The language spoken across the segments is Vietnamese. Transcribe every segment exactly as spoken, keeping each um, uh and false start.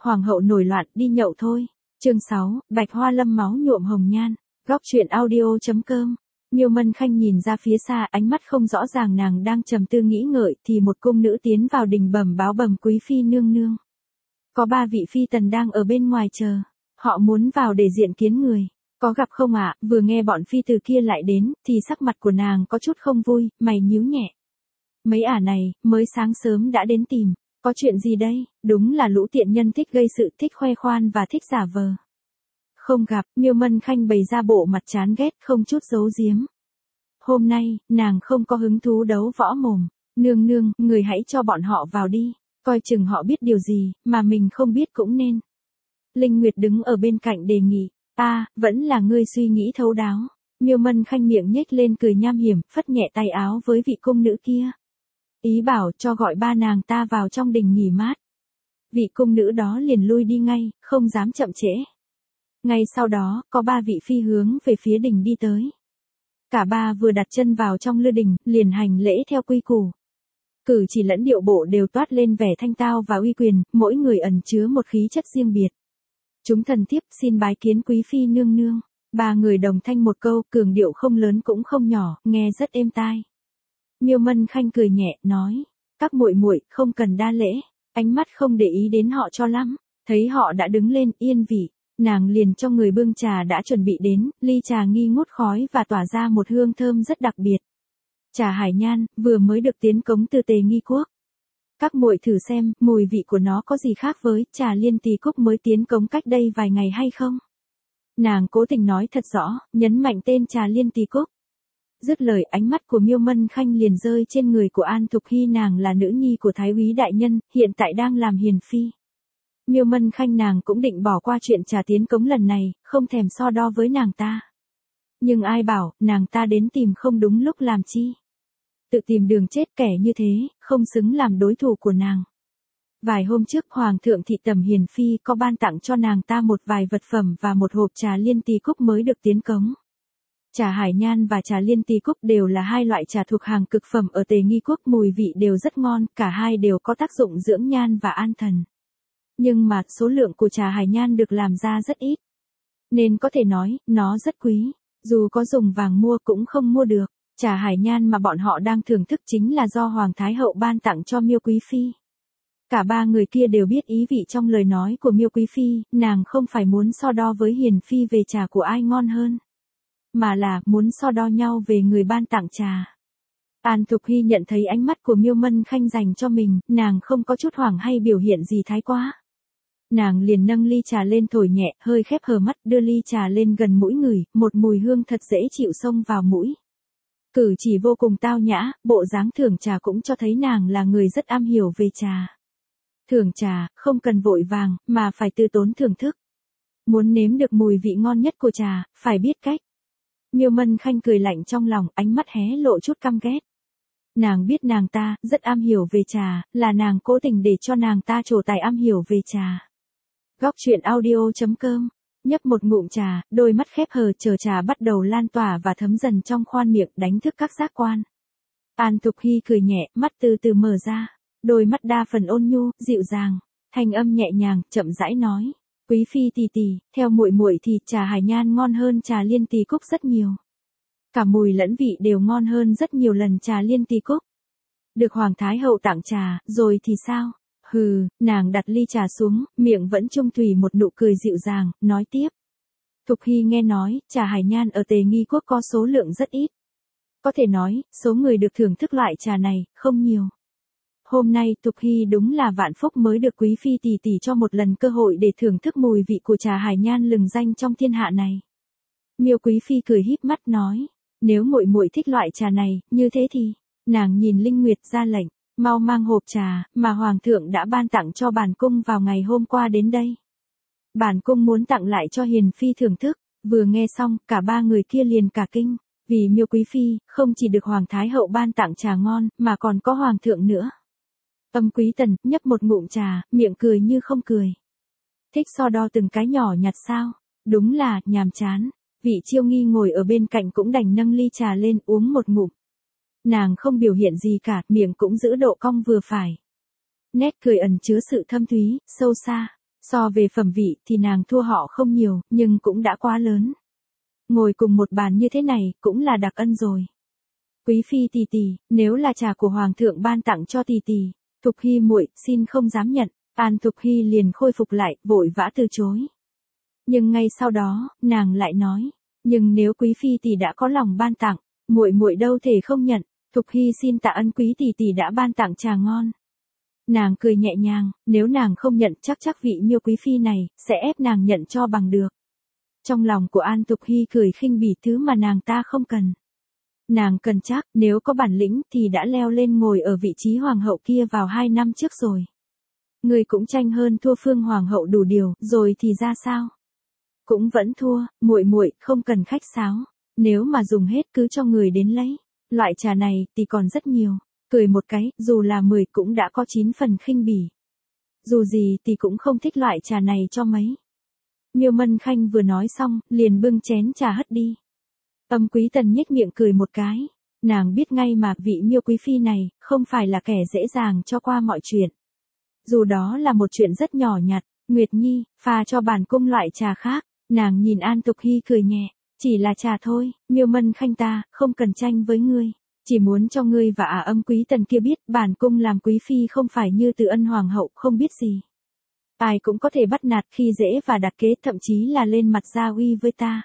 hoàng hậu nổi loạn đi nhậu thôi. Chương sáu, Bạch Hoa Lâm máu nhuộm hồng nhan. Góc truyện audio.com. Miêu Mân Khanh nhìn ra phía xa, ánh mắt không rõ ràng, nàng đang trầm tư nghĩ ngợi thì một cung nữ tiến vào đình bẩm báo bẩm quý phi nương nương. Có ba vị phi tần đang ở bên ngoài chờ, họ muốn vào để diện kiến người. Có gặp không ạ? Vừa nghe bọn phi từ kia lại đến, thì sắc mặt của nàng có chút không vui, mày nhíu nhẹ. Mấy ả này, mới sáng sớm đã đến tìm, có chuyện gì đây? Đúng là lũ tiện nhân thích gây sự, thích khoe khoan và thích giả vờ. Không gặp, Miêu Mân Khanh bày ra bộ mặt chán ghét không chút giấu giếm. Hôm nay, nàng không có hứng thú đấu võ mồm. Nương nương, người hãy cho bọn họ vào đi, coi chừng họ biết điều gì, mà mình không biết cũng nên. Linh Nguyệt đứng ở bên cạnh đề nghị. Ta, vẫn là ngươi suy nghĩ thấu đáo. Miêu Mân Khanh miệng nhếch lên cười nham hiểm, phất nhẹ tay áo với vị cung nữ kia. Ý bảo cho gọi ba nàng ta vào trong đình nghỉ mát. Vị cung nữ đó liền lui đi ngay, không dám chậm trễ. Ngay sau đó, có ba vị phi hướng về phía đình đi tới. Cả ba vừa đặt chân vào trong lư đình, liền hành lễ theo quy củ. Cử chỉ lẫn điệu bộ đều toát lên vẻ thanh tao và uy quyền, mỗi người ẩn chứa một khí chất riêng biệt. Chúng thần thiếp xin bái kiến quý phi nương nương. Ba người đồng thanh một câu, cường điệu không lớn cũng không nhỏ, nghe rất êm tai. Miêu Mân Khanh cười nhẹ, nói, các muội muội không cần đa lễ, ánh mắt không để ý đến họ cho lắm. Thấy họ đã đứng lên yên vị, nàng liền cho người bưng trà đã chuẩn bị đến, ly trà nghi ngút khói và tỏa ra một hương thơm rất đặc biệt. Trà hải nhan, vừa mới được tiến cống từ Tề Nghi Quốc. Các muội thử xem, mùi vị của nó có gì khác với trà liên tỳ cúc mới tiến cống cách đây vài ngày hay không? Nàng cố tình nói thật rõ, nhấn mạnh tên trà liên tỳ cúc. Dứt lời, ánh mắt của Miêu Mân Khanh liền rơi trên người của An Thục Hy, nàng là nữ nhi của Thái úy đại nhân, hiện tại đang làm hiền phi. Miêu Mân Khanh nàng cũng định bỏ qua chuyện trà tiến cống lần này, không thèm so đo với nàng ta. Nhưng ai bảo, nàng ta đến tìm không đúng lúc làm chi. Tự tìm đường chết, kẻ như thế, không xứng làm đối thủ của nàng. Vài hôm trước, Hoàng thượng thị tẩm hiền phi có ban tặng cho nàng ta một vài vật phẩm và một hộp trà liên tỳ cúc mới được tiến cống. Trà hải nhan và trà liên tỳ cúc đều là hai loại trà thuộc hàng cực phẩm ở Tề Nghi Quốc, mùi vị đều rất ngon, cả hai đều có tác dụng dưỡng nhan và an thần. Nhưng mà, số lượng của trà hải nhan được làm ra rất ít. Nên có thể nói, nó rất quý, dù có dùng vàng mua cũng không mua được. Trà hải nhan mà bọn họ đang thưởng thức chính là do Hoàng Thái Hậu ban tặng cho Miêu Quý Phi. Cả ba người kia đều biết ý vị trong lời nói của Miêu Quý Phi, nàng không phải muốn so đo với hiền phi về trà của ai ngon hơn, mà là muốn so đo nhau về người ban tặng trà. An Thục Hy nhận thấy ánh mắt của Miêu Mân Khanh dành cho mình, nàng không có chút hoảng hay biểu hiện gì thái quá. Nàng liền nâng ly trà lên thổi nhẹ, hơi khép hờ mắt, đưa ly trà lên gần mũi người, một mùi hương thật dễ chịu xông vào mũi. Cử chỉ vô cùng tao nhã, bộ dáng thưởng trà cũng cho thấy nàng là người rất am hiểu về trà. Thưởng trà, không cần vội vàng, mà phải từ tốn thưởng thức. Muốn nếm được mùi vị ngon nhất của trà, phải biết cách. Miêu Mân Khanh cười lạnh trong lòng, ánh mắt hé lộ chút căm ghét. Nàng biết nàng ta, rất am hiểu về trà, là nàng cố tình để cho nàng ta trổ tài am hiểu về trà. Góc truyện audio.com. Nhấp một ngụm trà, đôi mắt khép hờ chờ trà bắt đầu lan tỏa và thấm dần trong khoan miệng, đánh thức các giác quan. An Thục Hy cười nhẹ, mắt từ từ mở ra, đôi mắt đa phần ôn nhu, dịu dàng, thanh âm nhẹ nhàng, chậm rãi nói, quý phi tỷ tỷ, theo muội muội thì trà hải nhan ngon hơn trà liên tỳ cúc rất nhiều. Cả mùi lẫn vị đều ngon hơn rất nhiều lần trà liên tỳ cúc. Được Hoàng Thái Hậu tặng trà, rồi thì sao? Hừ, nàng đặt ly trà xuống, miệng vẫn trung thủy một nụ cười dịu dàng, nói tiếp. Thục Hy nghe nói, trà hải nhan ở Tề Nghi Quốc có số lượng rất ít. Có thể nói, số người được thưởng thức loại trà này, không nhiều. Hôm nay Thục Hy đúng là vạn phúc mới được quý phi tỷ tỷ cho một lần cơ hội để thưởng thức mùi vị của trà hải nhan lừng danh trong thiên hạ này. Miêu Quý Phi cười híp mắt nói, nếu muội muội thích loại trà này, như thế thì, nàng nhìn Linh Nguyệt ra lệnh. Mau mang hộp trà, mà Hoàng thượng đã ban tặng cho bản cung vào ngày hôm qua đến đây. Bản cung muốn tặng lại cho hiền phi thưởng thức, vừa nghe xong, cả ba người kia liền cả kinh, vì Miêu Quý Phi, không chỉ được Hoàng Thái Hậu ban tặng trà ngon, mà còn có Hoàng thượng nữa. Âm Quý Tần, nhấp một ngụm trà, miệng cười như không cười. Thích so đo từng cái nhỏ nhặt sao, đúng là, nhàm chán, vị Chiêu Nghi ngồi ở bên cạnh cũng đành nâng ly trà lên uống một ngụm. Nàng không biểu hiện gì cả, miệng cũng giữ độ cong vừa phải. Nét cười ẩn chứa sự thâm thúy, sâu xa. So về phẩm vị thì nàng thua họ không nhiều, nhưng cũng đã quá lớn. Ngồi cùng một bàn như thế này, cũng là đặc ân rồi. Quý phi tỷ tỷ, nếu là trà của hoàng thượng ban tặng cho tỷ tỷ, Thục Hy muội xin không dám nhận. An Thục Hy liền khôi phục lại, vội vã từ chối. Nhưng ngay sau đó, nàng lại nói, nhưng nếu quý phi tỷ đã có lòng ban tặng, muội muội đâu thể không nhận. Thục Hy xin tạ ân quý tỷ tỷ đã ban tặng trà ngon. Nàng cười nhẹ nhàng, nếu nàng không nhận chắc chắc vị Miêu quý phi này sẽ ép nàng nhận cho bằng được. Trong lòng của An Thục Hy cười khinh bỉ thứ mà nàng ta không cần. Nàng cần chắc, nếu có bản lĩnh thì đã leo lên ngồi ở vị trí hoàng hậu kia vào hai năm trước rồi. Người cũng tranh hơn thua Phương hoàng hậu đủ điều, rồi thì ra sao? Cũng vẫn thua, muội muội không cần khách sáo, nếu mà dùng hết cứ cho người đến lấy. Loại trà này thì còn rất nhiều, cười một cái, dù là mười cũng đã có chín phần khinh bỉ. Dù gì thì cũng không thích loại trà này cho mấy. Miêu Mân Khanh vừa nói xong, liền bưng chén trà hất đi. Âm Quý Tần nhếch miệng cười một cái, nàng biết ngay mà vị Miêu quý phi này không phải là kẻ dễ dàng cho qua mọi chuyện. Dù đó là một chuyện rất nhỏ nhặt, Nguyệt Nhi, pha cho bản cung loại trà khác. Nàng nhìn An Thục Hy cười nhẹ, chỉ là trà thôi, Miêu Mân Khanh ta không cần tranh với ngươi, chỉ muốn cho ngươi và ả Âm Quý Tần kia biết bản cung làm quý phi không phải như Từ Ân hoàng hậu không biết gì. Ai cũng có thể bắt nạt khi dễ và đặt kế, thậm chí là lên mặt gia uy với ta.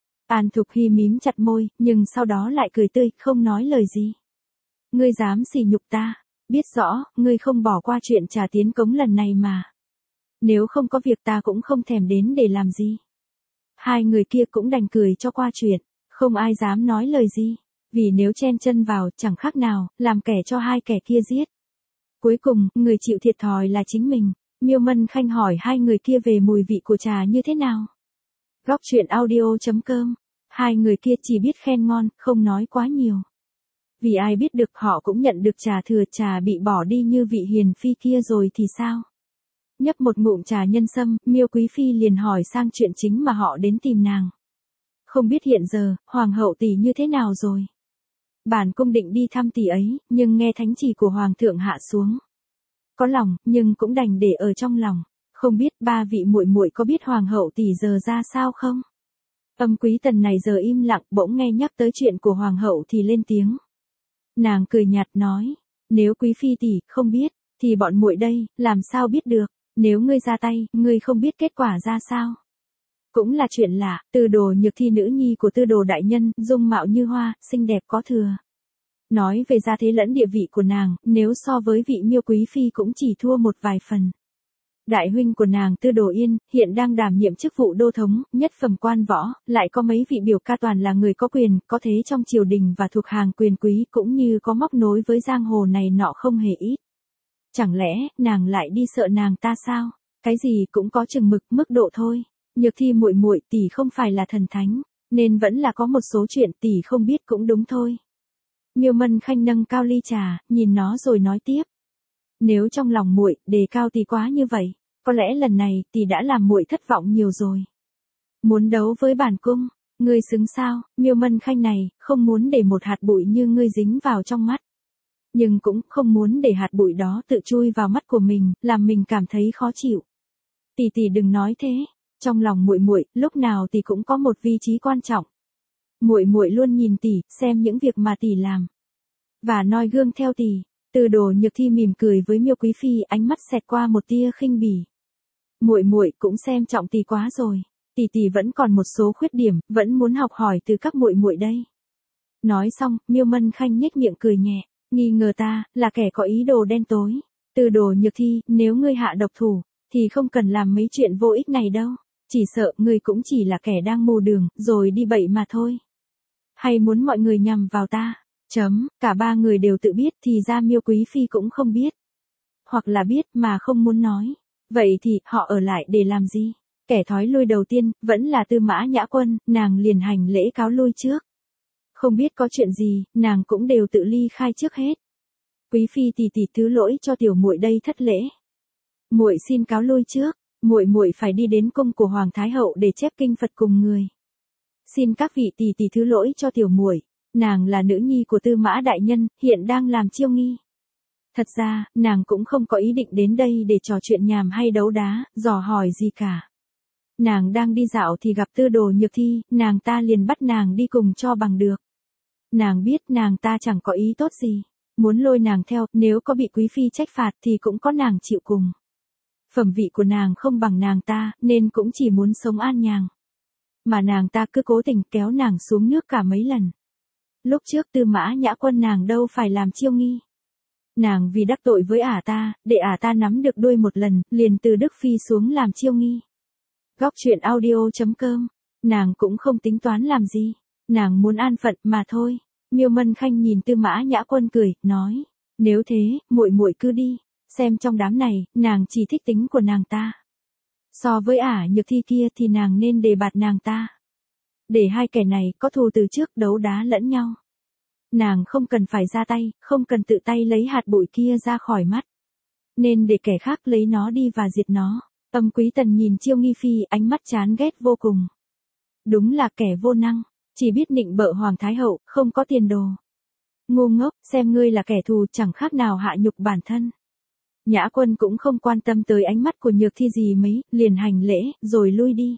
An Thục Hy mím chặt môi, nhưng sau đó lại cười tươi, không nói lời gì. Ngươi dám sỉ nhục ta, biết rõ, ngươi không bỏ qua chuyện trà tiến cống lần này mà. Nếu không có việc ta cũng không thèm đến để làm gì. Hai người kia cũng đành cười cho qua chuyện, không ai dám nói lời gì, vì nếu chen chân vào chẳng khác nào, làm kẻ cho hai kẻ kia giết. Cuối cùng, người chịu thiệt thòi là chính mình. Miêu Mân Khanh hỏi hai người kia về mùi vị của trà như thế nào. Góc truyện audio chấm com, hai người kia chỉ biết khen ngon, không nói quá nhiều. Vì ai biết được họ cũng nhận được trà thừa, trà bị bỏ đi như vị hiền phi kia rồi thì sao? Nhấp một ngụm trà nhân sâm, Miêu quý phi liền hỏi sang chuyện chính mà họ đến tìm nàng. Không biết hiện giờ, hoàng hậu tỷ như thế nào rồi? Bản cung định đi thăm tỷ ấy, nhưng nghe thánh chỉ của hoàng thượng hạ xuống. Có lòng, nhưng cũng đành để ở trong lòng. Không biết ba vị muội muội có biết hoàng hậu tỷ giờ ra sao không? Âm Quý Tần này giờ im lặng, bỗng nghe nhắc tới chuyện của hoàng hậu thì lên tiếng. Nàng cười nhạt nói, nếu quý phi tỷ không biết, thì bọn muội đây làm sao biết được? Nếu ngươi ra tay, ngươi không biết kết quả ra sao? Cũng là chuyện lạ, Tư Đồ Nhược Thi nữ nhi của Tư Đồ đại nhân, dung mạo như hoa, xinh đẹp có thừa. Nói về gia thế lẫn địa vị của nàng, nếu so với vị Miêu quý phi cũng chỉ thua một vài phần. Đại huynh của nàng Tư Đồ Yên, hiện đang đảm nhiệm chức vụ đô thống, nhất phẩm quan võ, lại có mấy vị biểu ca toàn là người có quyền, có thế trong triều đình và thuộc hàng quyền quý, cũng như có móc nối với giang hồ này nọ không hề ít. Chẳng lẽ, nàng lại đi sợ nàng ta sao? Cái gì cũng có chừng mực, mức độ thôi. Nhược Thi muội muội, tỷ không phải là thần thánh, nên vẫn là có một số chuyện tỷ không biết cũng đúng thôi. Miêu Mân Khanh nâng cao ly trà, nhìn nó rồi nói tiếp. Nếu trong lòng muội đề cao tỷ quá như vậy, có lẽ lần này tỷ đã làm muội thất vọng nhiều rồi. Muốn đấu với bản cung, ngươi xứng sao? Miêu Mân Khanh này không muốn để một hạt bụi như ngươi dính vào trong mắt, nhưng cũng không muốn để hạt bụi đó tự chui vào mắt của mình, làm mình cảm thấy khó chịu. Tỷ tỷ đừng nói thế, trong lòng muội muội lúc nào tỷ cũng có một vị trí quan trọng. Muội muội luôn nhìn tỷ, xem những việc mà tỷ làm và noi gương theo tỷ. Tư Đồ Nhược Thi mỉm cười với Miêu quý phi, ánh mắt xẹt qua một tia khinh bỉ. Muội muội cũng xem trọng tỷ quá rồi, tỷ tỷ vẫn còn một số khuyết điểm, vẫn muốn học hỏi từ các muội muội đây. Nói xong, Miêu Mân Khanh nhếch miệng cười nhẹ, nghi ngờ ta là kẻ có ý đồ đen tối. Tư Đồ Nhược Thi, nếu ngươi hạ độc thủ, thì không cần làm mấy chuyện vô ích này đâu, chỉ sợ ngươi cũng chỉ là kẻ đang mù đường, rồi đi bậy mà thôi. Hay muốn mọi người nhằm vào ta? Chấm, cả ba người đều tự biết thì ra Miêu quý phi cũng không biết. Hoặc là biết mà không muốn nói. Vậy thì họ ở lại để làm gì? Kẻ thói lui đầu tiên vẫn là Tư Mã Nhã Quân, nàng liền hành lễ cáo lui trước. Không biết có chuyện gì, nàng cũng đều tự ly khai trước hết. Quý phi tỷ tỷ thứ lỗi cho tiểu muội đây thất lễ. Muội xin cáo lui trước, muội muội phải đi đến cung của Hoàng Thái hậu để chép kinh Phật cùng người. Xin các vị tỷ tỷ thứ lỗi cho tiểu muội, nàng là nữ nhi của Tư Mã đại nhân, hiện đang làm chiêu nghi. Thật ra, nàng cũng không có ý định đến đây để trò chuyện nhảm hay đấu đá, dò hỏi gì cả. Nàng đang đi dạo thì gặp Tư Đồ Nhược Thi, nàng ta liền bắt nàng đi cùng cho bằng được. Nàng biết nàng ta chẳng có ý tốt gì, muốn lôi nàng theo, nếu có bị quý phi trách phạt thì cũng có nàng chịu cùng. Phẩm vị của nàng không bằng nàng ta, nên cũng chỉ muốn sống an nhàn. Mà nàng ta cứ cố tình kéo nàng xuống nước cả mấy lần. Lúc trước Tư Mã Nhã Quân nàng đâu phải làm chiêu nghi. Nàng vì đắc tội với ả ta, để ả ta nắm được đuôi một lần, liền từ Đức Phi xuống làm chiêu nghi. Góc truyện audio chấm com, nàng cũng không tính toán làm gì, nàng muốn an phận mà thôi. Miêu Mân Khanh nhìn Tư Mã Nhã Quân cười, nói, nếu thế, muội muội cứ đi, xem trong đám này, nàng chỉ thích tính của nàng ta. So với ả Nhược Thi kia thì nàng nên đề bạt nàng ta. Để hai kẻ này có thù từ trước đấu đá lẫn nhau. Nàng không cần phải ra tay, không cần tự tay lấy hạt bụi kia ra khỏi mắt. Nên để kẻ khác lấy nó đi và diệt nó. Âm Quý Tần nhìn Chiêu Nghi Phi ánh mắt chán ghét vô cùng. Đúng là kẻ vô năng, chỉ biết nịnh bợ Hoàng Thái Hậu, không có tiền đồ. Ngu ngốc, xem ngươi là kẻ thù chẳng khác nào hạ nhục bản thân. Nhã Quân cũng không quan tâm tới ánh mắt của Nhược Thi gì mấy, liền hành lễ, rồi lui đi.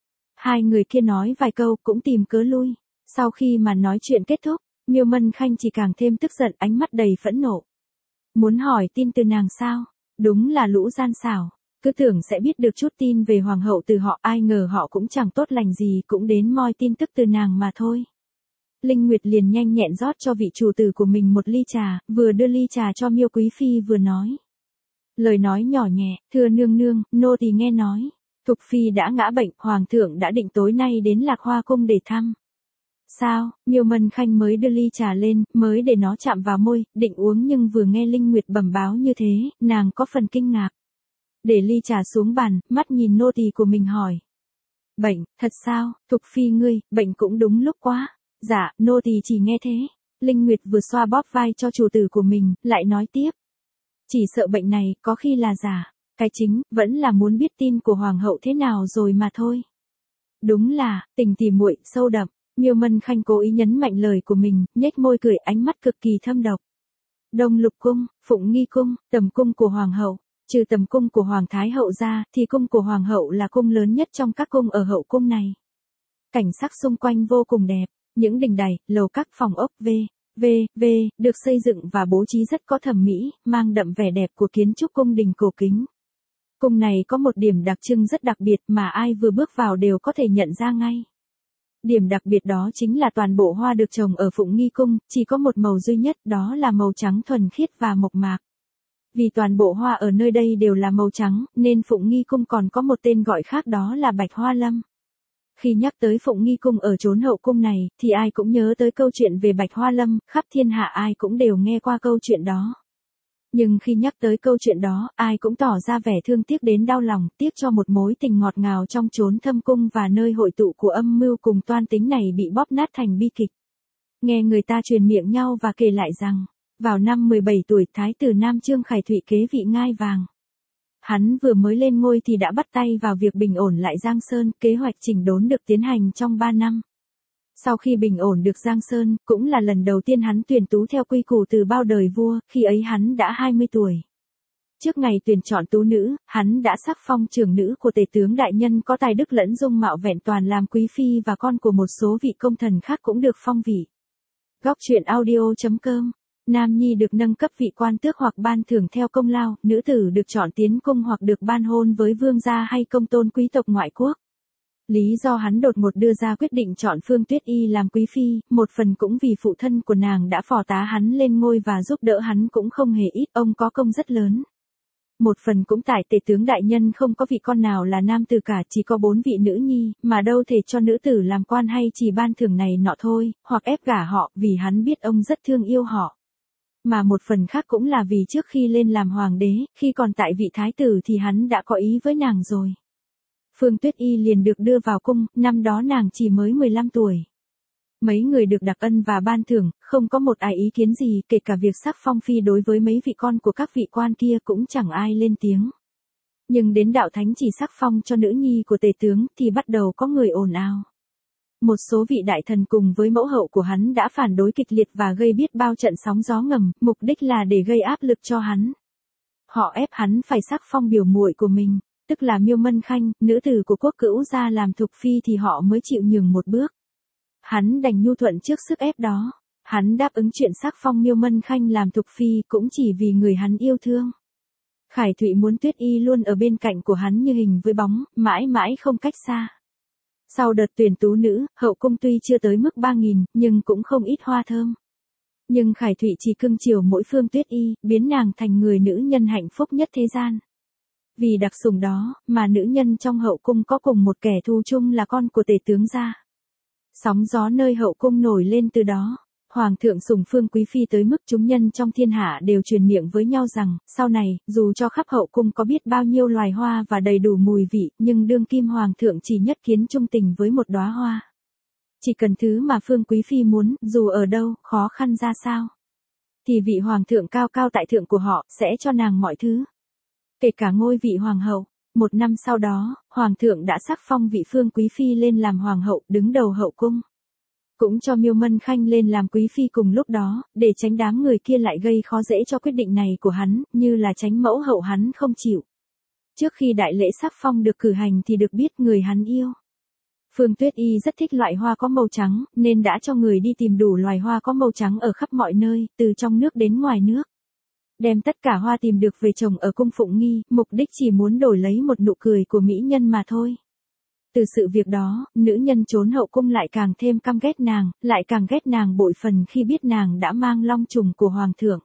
Hai người kia nói vài câu cũng tìm cớ lui. Sau khi mà nói chuyện kết thúc, Miêu Mân Khanh chỉ càng thêm tức giận, ánh mắt đầy phẫn nộ. Muốn hỏi tin từ nàng sao? Đúng là lũ gian xảo. Cứ tưởng sẽ biết được chút tin về hoàng hậu từ họ, ai ngờ họ cũng chẳng tốt lành gì, cũng đến moi tin tức từ nàng mà thôi. Linh Nguyệt liền nhanh nhẹn rót cho vị chủ tử của mình một ly trà, vừa đưa ly trà cho Miêu Quý Phi vừa nói. Lời nói nhỏ nhẹ, thưa nương nương, nô tỳ nghe nói. Thục Phi đã ngã bệnh, Hoàng thượng đã định tối nay đến Lạc Hoa Cung để thăm. Sao, Miêu Mân Khanh mới đưa ly trà lên, mới để nó chạm vào môi, định uống nhưng vừa nghe Linh Nguyệt bẩm báo như thế, nàng có phần kinh ngạc. Để ly trà xuống bàn, mắt nhìn nô tỳ của mình hỏi. Bệnh, thật sao, Thục Phi ngươi, bệnh cũng đúng lúc quá. Dạ, nô tỳ chỉ nghe thế. Linh Nguyệt vừa xoa bóp vai cho chủ tử của mình, lại nói tiếp. Chỉ sợ bệnh này, có khi là giả. Cái chính, vẫn là muốn biết tin của Hoàng hậu thế nào rồi mà thôi. Đúng là, tình tỉ muội sâu đậm. Miêu Mân Khanh cố ý nhấn mạnh lời của mình, nhếch môi cười, ánh mắt cực kỳ thâm độc. Đông Lục Cung, Phụng Nghi Cung, tầm cung của Hoàng hậu. Trừ tầm cung của Hoàng Thái Hậu ra, thì cung của Hoàng hậu là cung lớn nhất trong các cung ở hậu cung này. Cảnh sắc xung quanh vô cùng đẹp, những đình đài, lầu các phòng ốc v, v, v, được xây dựng và bố trí rất có thẩm mỹ, mang đậm vẻ đẹp của kiến trúc cung đình cổ kính. Cung này có một điểm đặc trưng rất đặc biệt mà ai vừa bước vào đều có thể nhận ra ngay. Điểm đặc biệt đó chính là toàn bộ hoa được trồng ở Phụng Nghi Cung, chỉ có một màu duy nhất, đó là màu trắng thuần khiết và mộc mạc. Vì toàn bộ hoa ở nơi đây đều là màu trắng, nên Phụng Nghi Cung còn có một tên gọi khác, đó là Bạch Hoa Lâm. Khi nhắc tới Phụng Nghi Cung ở chốn hậu cung này, thì ai cũng nhớ tới câu chuyện về Bạch Hoa Lâm, khắp thiên hạ ai cũng đều nghe qua câu chuyện đó. Nhưng khi nhắc tới câu chuyện đó, ai cũng tỏ ra vẻ thương tiếc đến đau lòng, tiếc cho một mối tình ngọt ngào trong chốn thâm cung và nơi hội tụ của âm mưu cùng toan tính này bị bóp nát thành bi kịch. Nghe người ta truyền miệng nhau và kể lại rằng, vào năm mười bảy tuổi, Thái tử Nam Trương Khải Thụy kế vị ngai vàng. Hắn vừa mới lên ngôi thì đã bắt tay vào việc bình ổn lại Giang Sơn, kế hoạch chỉnh đốn được tiến hành trong ba năm. Sau khi bình ổn được Giang Sơn, cũng là lần đầu tiên hắn tuyển tú theo quy củ từ bao đời vua, khi ấy hắn đã hai mươi tuổi. Trước ngày tuyển chọn tú nữ, hắn đã sắc phong trưởng nữ của tể tướng đại nhân có tài đức lẫn dung mạo vẹn toàn làm quý phi, và con của một số vị công thần khác cũng được phong vị. Góc truyện audio chấm com. Nam nhi được nâng cấp vị quan tước hoặc ban thưởng theo công lao, nữ tử được chọn tiến cung hoặc được ban hôn với vương gia hay công tôn quý tộc ngoại quốc. Lý do hắn đột ngột đưa ra quyết định chọn Phương Tuyết Y làm quý phi, một phần cũng vì phụ thân của nàng đã phò tá hắn lên ngôi và giúp đỡ hắn cũng không hề ít, ông có công rất lớn. Một phần cũng tại tể tướng đại nhân không có vị con nào là nam tử cả, chỉ có bốn vị nữ nhi, mà đâu thể cho nữ tử làm quan hay chỉ ban thưởng này nọ thôi, hoặc ép gả họ, vì hắn biết ông rất thương yêu họ. Mà một phần khác cũng là vì trước khi lên làm hoàng đế, khi còn tại vị thái tử thì hắn đã có ý với nàng rồi. Phương Tuyết Y liền được đưa vào cung, năm đó nàng chỉ mới mười lăm tuổi. Mấy người được đặc ân và ban thưởng, không có một ai ý kiến gì, kể cả việc sắc phong phi đối với mấy vị con của các vị quan kia cũng chẳng ai lên tiếng. Nhưng đến đạo thánh chỉ sắc phong cho nữ nhi của tể tướng thì bắt đầu có người ồn ào. một số vị đại thần cùng với mẫu hậu của hắn đã phản đối kịch liệt và gây biết bao trận sóng gió ngầm, mục đích là để gây áp lực cho hắn. Họ ép hắn phải sắc phong biểu muội của mình, tức là Miêu Mân Khanh, nữ tử của quốc cữu ra làm thục phi thì họ mới chịu nhường một bước. Hắn đành nhu thuận trước sức ép đó. Hắn đáp ứng chuyện sắc phong Miêu Mân Khanh làm thục phi cũng chỉ vì người hắn yêu thương. Khải Thụy muốn Tuyết Y luôn ở bên cạnh của hắn như hình với bóng, mãi mãi không cách xa. Sau đợt tuyển tú nữ, hậu cung tuy chưa tới mức ba nghìn, nhưng cũng không ít hoa thơm. Nhưng Khải Thụy chỉ cưng chiều mỗi Phương Tuyết Y, biến nàng thành người nữ nhân hạnh phúc nhất thế gian. Vì đặc sủng đó, mà nữ nhân trong hậu cung có cùng một kẻ thù chung là con của tể tướng gia. Sóng gió nơi hậu cung nổi lên từ đó. Hoàng thượng sủng Phương Quý Phi tới mức chúng nhân trong thiên hạ đều truyền miệng với nhau rằng, sau này, dù cho khắp hậu cung có biết bao nhiêu loài hoa và đầy đủ mùi vị, nhưng đương kim Hoàng thượng chỉ nhất kiến trung tình với một đóa hoa. Chỉ cần thứ mà Phương Quý Phi muốn, dù ở đâu, khó khăn ra sao, thì vị Hoàng thượng cao cao tại thượng của họ, sẽ cho nàng mọi thứ. Kể cả ngôi vị Hoàng hậu. Một năm sau đó, Hoàng thượng đã sắc phong vị Phương Quý Phi lên làm Hoàng hậu, đứng đầu hậu cung. Cũng cho Miêu Mân Khanh lên làm quý phi cùng lúc đó, để tránh đám người kia lại gây khó dễ cho quyết định này của hắn, như là tránh mẫu hậu hắn không chịu. Trước khi đại lễ sắc phong được cử hành thì được biết người hắn yêu. Phương Tuyết Y rất thích loại hoa có màu trắng, nên đã cho người đi tìm đủ loài hoa có màu trắng ở khắp mọi nơi, từ trong nước đến ngoài nước. Đem tất cả hoa tìm được về trồng ở cung Phụng Nghi, mục đích chỉ muốn đổi lấy một nụ cười của mỹ nhân mà thôi. Từ sự việc đó, nữ nhân trốn hậu cung lại càng thêm căm ghét nàng, lại càng ghét nàng bội phần khi biết nàng đã mang long trùng của Hoàng thượng.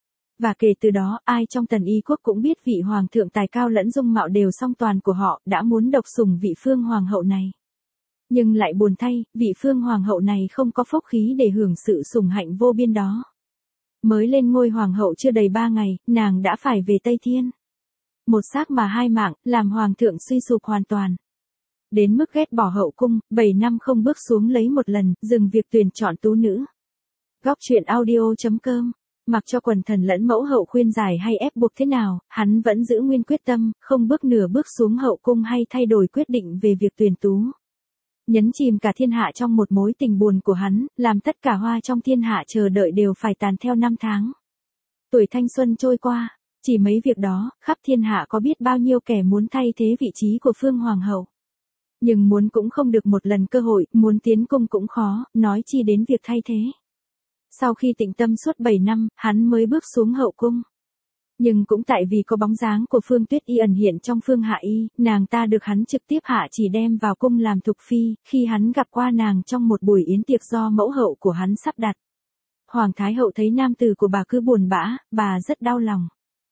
Và kể từ đó, ai trong Tần Y quốc cũng biết vị Hoàng thượng tài cao lẫn dung mạo đều song toàn của họ, đã muốn độc sủng vị Phương Hoàng hậu này. Nhưng lại buồn thay, vị Phương Hoàng hậu này không có phúc khí để hưởng sự sủng hạnh vô biên đó. Mới lên ngôi Hoàng hậu chưa đầy ba ngày, nàng đã phải về Tây Thiên. Một xác mà hai mạng, làm Hoàng thượng suy sụp hoàn toàn. Đến mức ghét bỏ hậu cung, bảy năm không bước xuống lấy một lần, dừng việc tuyển chọn tú nữ. Góc truyện audio chấm com. Mặc cho quần thần lẫn mẫu hậu khuyên giải hay ép buộc thế nào, hắn vẫn giữ nguyên quyết tâm, không bước nửa bước xuống hậu cung hay thay đổi quyết định về việc tuyển tú. Nhấn chìm cả thiên hạ trong một mối tình buồn của hắn, làm tất cả hoa trong thiên hạ chờ đợi đều phải tàn theo năm tháng. Tuổi thanh xuân trôi qua, chỉ mấy việc đó, khắp thiên hạ có biết bao nhiêu kẻ muốn thay thế vị trí của Phương Hoàng hậu. Nhưng muốn cũng không được một lần cơ hội, muốn tiến cung cũng khó, nói chi đến việc thay thế. Sau khi tĩnh tâm suốt bảy năm, hắn mới bước xuống hậu cung. Nhưng cũng tại vì có bóng dáng của Phương Tuyết Y ẩn hiện trong Phương Hạ Y, nàng ta được hắn trực tiếp hạ chỉ đem vào cung làm thục phi, khi hắn gặp qua nàng trong một buổi yến tiệc do mẫu hậu của hắn sắp đặt. Hoàng Thái hậu thấy nam tử của bà cứ buồn bã, bà rất đau lòng.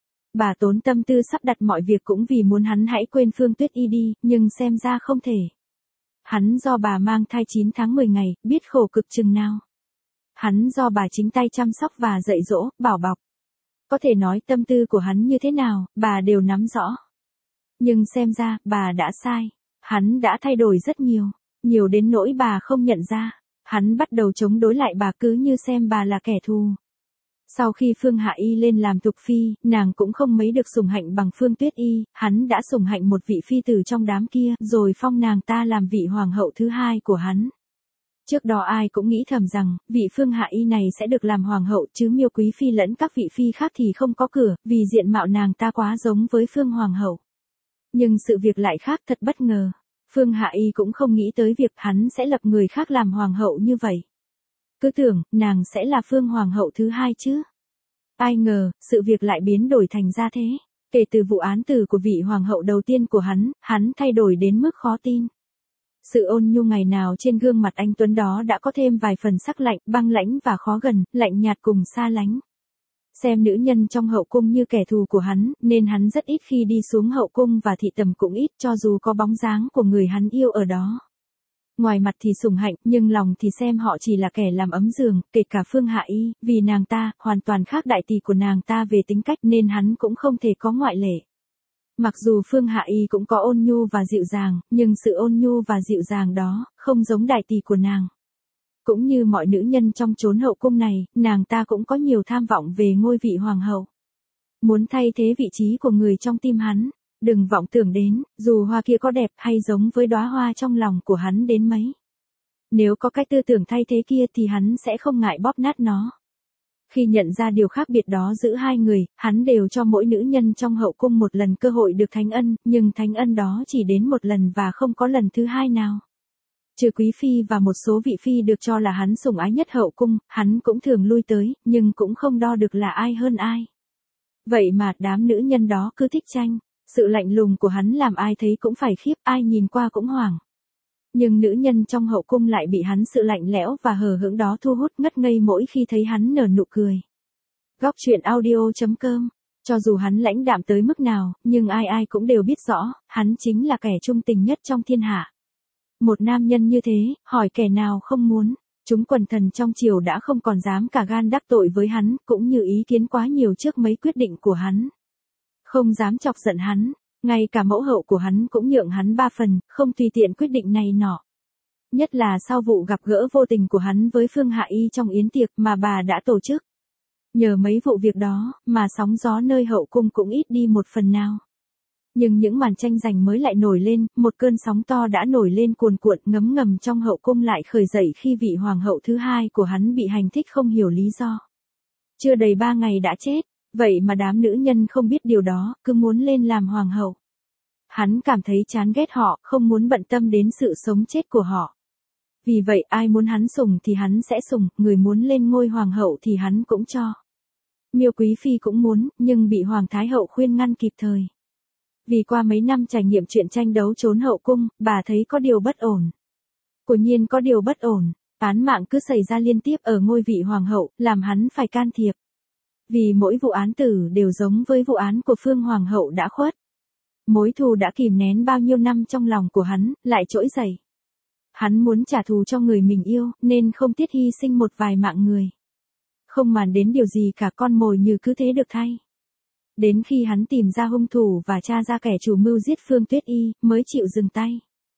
Bà tốn tâm tư sắp đặt mọi việc cũng vì muốn hắn hãy quên Phương Tuyết Y đi, nhưng xem ra không thể. Hắn do bà mang thai chín tháng mười ngày, biết khổ cực chừng nào. Hắn do bà chính tay chăm sóc và dạy dỗ, bảo bọc. Có thể nói tâm tư của hắn như thế nào, bà đều nắm rõ. Nhưng xem ra, bà đã sai. Hắn đã thay đổi rất nhiều, nhiều đến nỗi bà không nhận ra. Hắn bắt đầu chống đối lại bà cứ như xem bà là kẻ thù. Sau khi Phương Hạ Y lên làm thục phi, nàng cũng không mấy được sủng hạnh bằng Phương Tuyết Y, hắn đã sủng hạnh một vị phi tử trong đám kia, rồi phong nàng ta làm vị hoàng hậu thứ hai của hắn. Trước đó ai cũng nghĩ thầm rằng, vị Phương Hạ Y này sẽ được làm hoàng hậu chứ Miêu Quý Phi lẫn các vị phi khác thì không có cửa, vì diện mạo nàng ta quá giống với Phương Hoàng hậu. Nhưng sự việc lại khác thật bất ngờ. Phương Hạ Y cũng không nghĩ tới việc hắn sẽ lập người khác làm hoàng hậu như vậy. Cứ tưởng, nàng sẽ là Phương Hoàng hậu thứ hai chứ. Ai ngờ, sự việc lại biến đổi thành ra thế. Kể từ vụ án tử của vị Hoàng hậu đầu tiên của hắn, hắn thay đổi đến mức khó tin. Sự ôn nhu ngày nào trên gương mặt anh Tuấn đó đã có thêm vài phần sắc lạnh, băng lãnh và khó gần, lạnh nhạt cùng xa lánh. Xem nữ nhân trong hậu cung như kẻ thù của hắn, nên hắn rất ít khi đi xuống hậu cung và thị tầm cũng ít cho dù có bóng dáng của người hắn yêu ở đó. Ngoài mặt thì sủng hạnh, nhưng lòng thì xem họ chỉ là kẻ làm ấm giường, kể cả Phương Hạ Y, vì nàng ta, hoàn toàn khác đại tỷ của nàng ta về tính cách nên hắn cũng không thể có ngoại lệ. Mặc dù Phương Hạ Y cũng có ôn nhu và dịu dàng, nhưng sự ôn nhu và dịu dàng đó, không giống đại tỷ của nàng. Cũng như mọi nữ nhân trong chốn hậu cung này, nàng ta cũng có nhiều tham vọng về ngôi vị hoàng hậu. Muốn thay thế vị trí của người trong tim hắn. Đừng vọng tưởng đến, dù hoa kia có đẹp hay giống với đóa hoa trong lòng của hắn đến mấy. Nếu có cái tư tưởng thay thế kia thì hắn sẽ không ngại bóp nát nó. Khi nhận ra điều khác biệt đó giữa hai người, hắn đều cho mỗi nữ nhân trong hậu cung một lần cơ hội được thánh ân, nhưng thánh ân đó chỉ đến một lần và không có lần thứ hai nào. Trừ quý phi và một số vị phi được cho là hắn sủng ái nhất hậu cung, hắn cũng thường lui tới, nhưng cũng không đo được là ai hơn ai. Vậy mà đám nữ nhân đó cứ thích tranh, sự lạnh lùng của hắn làm ai thấy cũng phải khiếp, ai nhìn qua cũng hoảng. Nhưng nữ nhân trong hậu cung lại bị hắn sự lạnh lẽo và hờ hững đó thu hút ngất ngây mỗi khi thấy hắn nở nụ cười. Góc truyện audio chấm com. Cho dù hắn lãnh đạm tới mức nào, nhưng ai ai cũng đều biết rõ, hắn chính là kẻ trung tình nhất trong thiên hạ. Một nam nhân như thế, hỏi kẻ nào không muốn, chúng quần thần trong triều đã không còn dám cả gan đắc tội với hắn, cũng như ý kiến quá nhiều trước mấy quyết định của hắn. Không dám chọc giận hắn. Ngay cả mẫu hậu của hắn cũng nhượng hắn ba phần, không tùy tiện quyết định này nọ. Nhất là sau vụ gặp gỡ vô tình của hắn với Phương Hạ Y trong yến tiệc mà bà đã tổ chức. Nhờ mấy vụ việc đó, mà sóng gió nơi hậu cung cũng ít đi một phần nào. Nhưng những màn tranh giành mới lại nổi lên, một cơn sóng to đã nổi lên cuồn cuộn ngấm ngầm trong hậu cung lại khởi dậy khi vị hoàng hậu thứ hai của hắn bị hành thích không hiểu lý do. Chưa đầy ba ngày đã chết. Vậy mà đám nữ nhân không biết điều đó, cứ muốn lên làm hoàng hậu. Hắn cảm thấy chán ghét họ, không muốn bận tâm đến sự sống chết của họ. Vì vậy ai muốn hắn sủng thì hắn sẽ sủng, người muốn lên ngôi hoàng hậu thì hắn cũng cho. Miêu Quý Phi cũng muốn, nhưng bị Hoàng Thái Hậu khuyên ngăn kịp thời. Vì qua mấy năm trải nghiệm chuyện tranh đấu trốn hậu cung, bà thấy có điều bất ổn. Quả nhiên có điều bất ổn, án mạng cứ xảy ra liên tiếp ở ngôi vị hoàng hậu, làm hắn phải can thiệp. Vì mỗi vụ án tử đều giống với vụ án của Phương Hoàng hậu đã khuất. Mối thù đã kìm nén bao nhiêu năm trong lòng của hắn, lại trỗi dậy. Hắn muốn trả thù cho người mình yêu, nên không tiếc hy sinh một vài mạng người. Không màng đến điều gì cả, con mồi như cứ thế được thay. Đến khi hắn tìm ra hung thủ và tra ra kẻ chủ mưu giết Phương Tuyết Y, mới chịu dừng tay.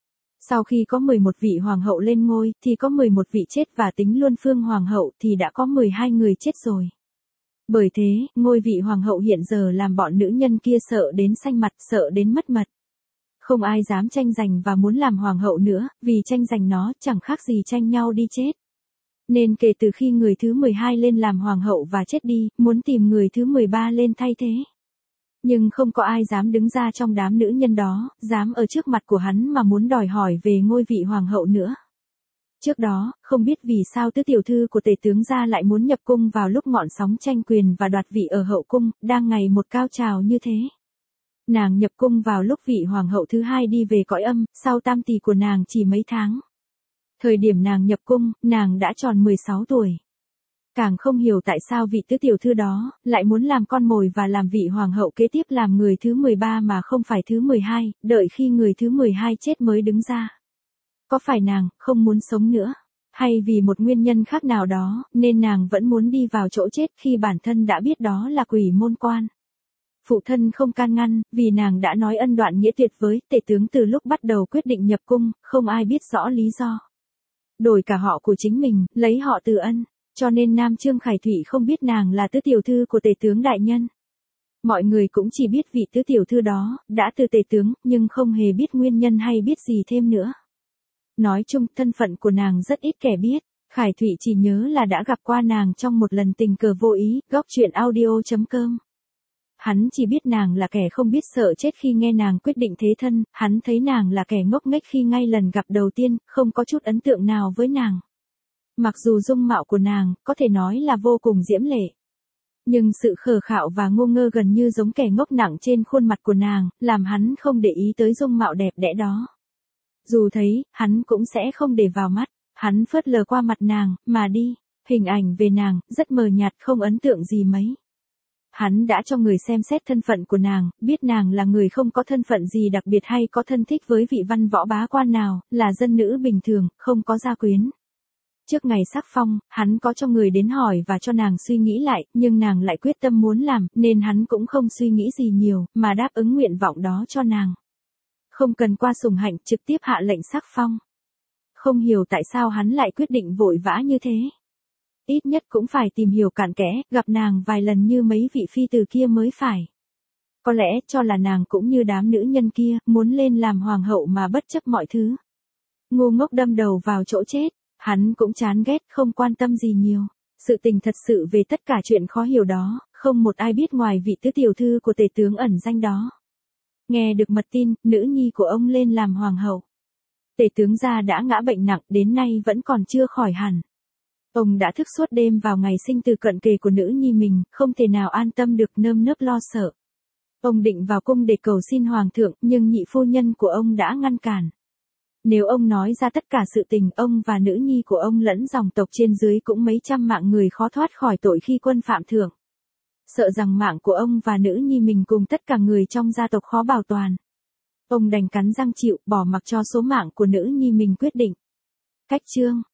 Sau khi có mười một vị hoàng hậu lên ngôi, thì có mười một vị chết và tính luôn Phương Hoàng hậu thì đã có mười hai người chết rồi. Bởi thế, ngôi vị hoàng hậu hiện giờ làm bọn nữ nhân kia sợ đến xanh mặt, sợ đến mất mật. Không ai dám tranh giành và muốn làm hoàng hậu nữa, vì tranh giành nó chẳng khác gì tranh nhau đi chết. Nên kể từ khi người thứ mười hai lên làm hoàng hậu và chết đi, muốn tìm người thứ mười ba lên thay thế. Nhưng không có ai dám đứng ra trong đám nữ nhân đó, dám ở trước mặt của hắn mà muốn đòi hỏi về ngôi vị hoàng hậu nữa. Trước đó, không biết vì sao tứ tiểu thư của tể tướng gia lại muốn nhập cung vào lúc ngọn sóng tranh quyền và đoạt vị ở hậu cung, đang ngày một cao trào như thế. Nàng nhập cung vào lúc vị hoàng hậu thứ hai đi về cõi âm, sau tam tỷ của nàng chỉ mấy tháng. Thời điểm nàng nhập cung, nàng đã tròn mười sáu tuổi. Càng không hiểu tại sao vị tứ tiểu thư đó, lại muốn làm con mồi và làm vị hoàng hậu kế tiếp làm người thứ mười ba mà không phải thứ mười hai, đợi khi người thứ mười hai chết mới đứng ra. Có phải nàng không muốn sống nữa, hay vì một nguyên nhân khác nào đó, nên nàng vẫn muốn đi vào chỗ chết khi bản thân đã biết đó là quỷ môn quan. Phụ thân không can ngăn, vì nàng đã nói ân đoạn nghĩa tuyệt với tể tướng từ lúc bắt đầu quyết định nhập cung, không ai biết rõ lý do. Đổi cả họ của chính mình, lấy họ từ ân, cho nên Nam Trương Khải Thụy không biết nàng là tứ tiểu thư của tể tướng đại nhân. Mọi người cũng chỉ biết vị tứ tiểu thư đó, đã từ tể tướng, nhưng không hề biết nguyên nhân hay biết gì thêm nữa. Nói chung, thân phận của nàng rất ít kẻ biết, Khải Thụy chỉ nhớ là đã gặp qua nàng trong một lần tình cờ vô ý, góc truyện audio chấm com. Hắn chỉ biết nàng là kẻ không biết sợ chết khi nghe nàng quyết định thế thân, hắn thấy nàng là kẻ ngốc nghếch khi ngay lần gặp đầu tiên, không có chút ấn tượng nào với nàng. Mặc dù dung mạo của nàng, có thể nói là vô cùng diễm lệ. Nhưng sự khờ khạo và ngu ngơ gần như giống kẻ ngốc nặng trên khuôn mặt của nàng, làm hắn không để ý tới dung mạo đẹp đẽ đó. Dù thấy, hắn cũng sẽ không để vào mắt, hắn phớt lờ qua mặt nàng, mà đi, hình ảnh về nàng, rất mờ nhạt không ấn tượng gì mấy. Hắn đã cho người xem xét thân phận của nàng, biết nàng là người không có thân phận gì đặc biệt hay có thân thích với vị văn võ bá quan nào, là dân nữ bình thường, không có gia quyến. Trước ngày sắc phong, hắn có cho người đến hỏi và cho nàng suy nghĩ lại, nhưng nàng lại quyết tâm muốn làm, nên hắn cũng không suy nghĩ gì nhiều, mà đáp ứng nguyện vọng đó cho nàng. Không cần qua sủng hạnh, trực tiếp hạ lệnh sắc phong. Không hiểu tại sao hắn lại quyết định vội vã như thế. Ít nhất cũng phải tìm hiểu cặn kẽ, gặp nàng vài lần như mấy vị phi từ kia mới phải. Có lẽ cho là nàng cũng như đám nữ nhân kia, muốn lên làm hoàng hậu mà bất chấp mọi thứ. Ngu ngốc đâm đầu vào chỗ chết, Hắn cũng chán ghét, không quan tâm gì nhiều. Sự tình thật sự về tất cả chuyện khó hiểu đó, không một ai biết ngoài vị tứ tiểu thư của tể tướng ẩn danh đó. Nghe được mật tin, nữ nhi của ông lên làm hoàng hậu. Tể tướng gia đã ngã bệnh nặng, đến nay vẫn còn chưa khỏi hẳn. Ông đã thức suốt đêm vào ngày sinh từ cận kề của nữ nhi mình, không thể nào an tâm được, nơm nớp lo sợ. Ông định vào cung để cầu xin hoàng thượng, nhưng nhị phu nhân của ông đã ngăn cản. Nếu ông nói ra tất cả sự tình, ông và nữ nhi của ông lẫn dòng tộc trên dưới cũng mấy trăm mạng người khó thoát khỏi tội khi quân phạm thượng. Sợ rằng mạng của ông và nữ nhi mình cùng tất cả người trong gia tộc khó bảo toàn. Ông đành cắn răng chịu, bỏ mặc cho số mạng của nữ nhi mình quyết định. Cách chương